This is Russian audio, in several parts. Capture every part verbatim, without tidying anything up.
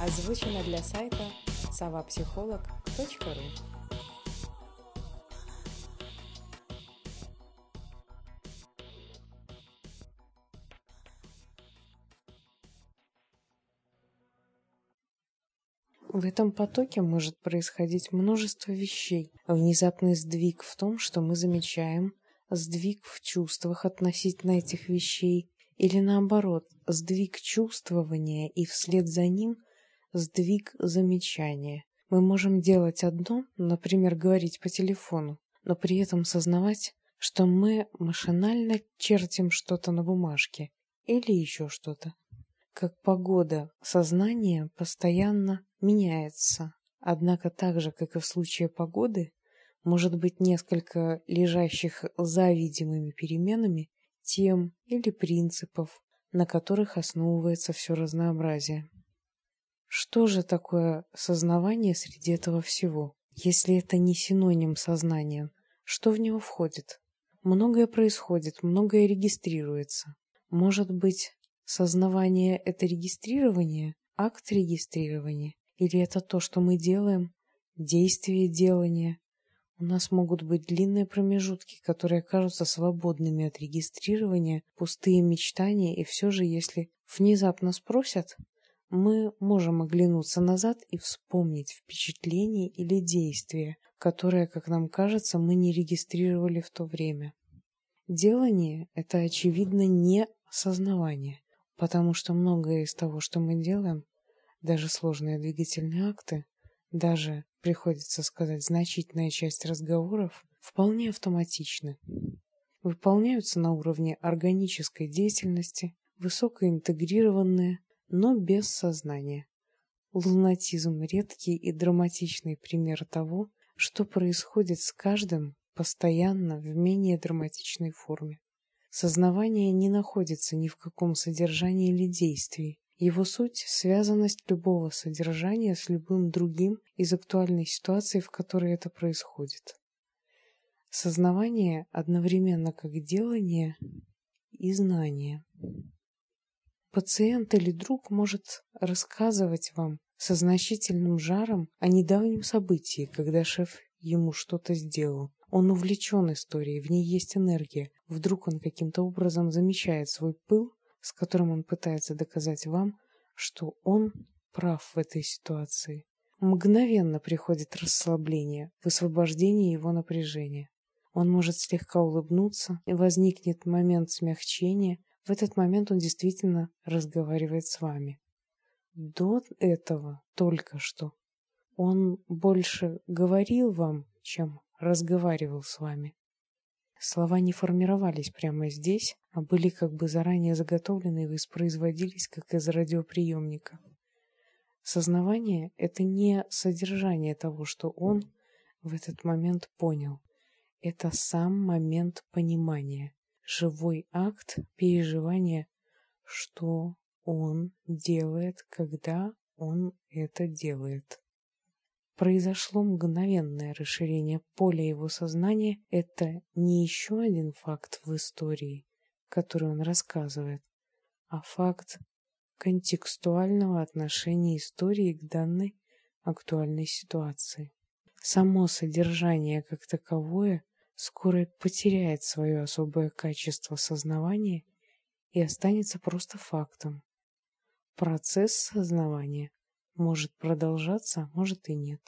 Озвучено для сайта совапсихолог точка ру. В этом потоке может происходить множество вещей. Внезапный сдвиг в том, что мы замечаем, сдвиг в чувствах относительно этих вещей, или наоборот, сдвиг чувствования и вслед за ним сдвиг замечания. Мы можем делать одно, например, говорить по телефону, но при этом сознавать, что мы машинально чертим что-то на бумажке или еще что-то. Как погода, сознание постоянно меняется. Однако так же, как и в случае погоды, может быть несколько лежащих за видимыми переменами тем или принципов, на которых основывается все разнообразие. Что же такое сознавание среди этого всего? Если это не синоним сознания, что в него входит? Многое происходит, многое регистрируется. Может быть, сознавание — это регистрирование, акт регистрирования? Или это то, что мы делаем, действие делания? У нас могут быть длинные промежутки, которые кажутся свободными от регистрирования, пустые мечтания, и все же, если внезапно спросят, мы можем оглянуться назад и вспомнить впечатление или действие, которое, как нам кажется, мы не регистрировали в то время. Делание — это, очевидно, не осознавание, потому что многое из того, что мы делаем, даже сложные двигательные акты, даже, приходится сказать, значительная часть разговоров, вполне автоматичны. Выполняются на уровне органической деятельности, высокоинтегрированные, но без сознания. Лунатизм — редкий и драматичный пример того, что происходит с каждым постоянно в менее драматичной форме. Сознавание не находится ни в каком содержании или действии. Его суть — связанность любого содержания с любым другим из актуальной ситуации, в которой это происходит. Сознавание одновременно как делание и знание. Пациент или друг может рассказывать вам со значительным жаром о недавнем событии, когда шеф ему что-то сделал. Он увлечен историей, в ней есть энергия. Вдруг он каким-то образом замечает свой пыл, с которым он пытается доказать вам, что он прав в этой ситуации. Мгновенно приходит расслабление, высвобождение его напряжения. Он может слегка улыбнуться, и возникнет момент смягчения. В этот момент он действительно разговаривает с вами. До этого, только что, он больше говорил вам, чем разговаривал с вами. Слова не формировались прямо здесь, а были как бы заранее заготовлены и воспроизводились, как из радиоприемника. Сознавание — это не содержание того, что он в этот момент понял. Это сам момент понимания, живой акт переживания, что он делает, когда он это делает. Произошло мгновенное расширение поля его сознания. Это не еще один факт в истории, который он рассказывает, а факт контекстуального отношения истории к данной актуальной ситуации. Само содержание как таковое скоро потеряет свое особое качество сознавания и останется просто фактом. Процесс сознавания может продолжаться, может и нет.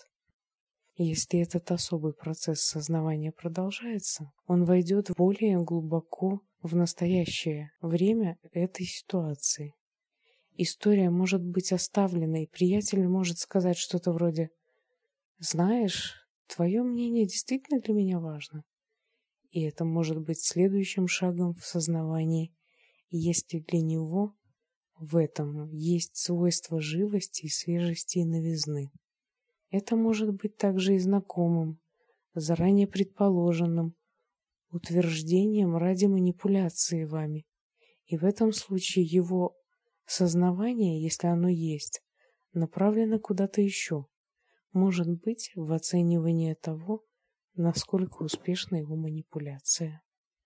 Если этот особый процесс сознавания продолжается, он войдет более глубоко в настоящее время этой ситуации. История может быть оставлена, и приятель может сказать что-то вроде: «Знаешь, твое мнение действительно для меня важно». И это может быть следующим шагом в сознавании, если для него в этом есть свойство живости, свежести и новизны. Это может быть также и знакомым, заранее предположенным утверждением ради манипуляции вами. И в этом случае его сознавание, если оно есть, направлено куда-то еще, может быть, в оценивание того, насколько успешна его манипуляция.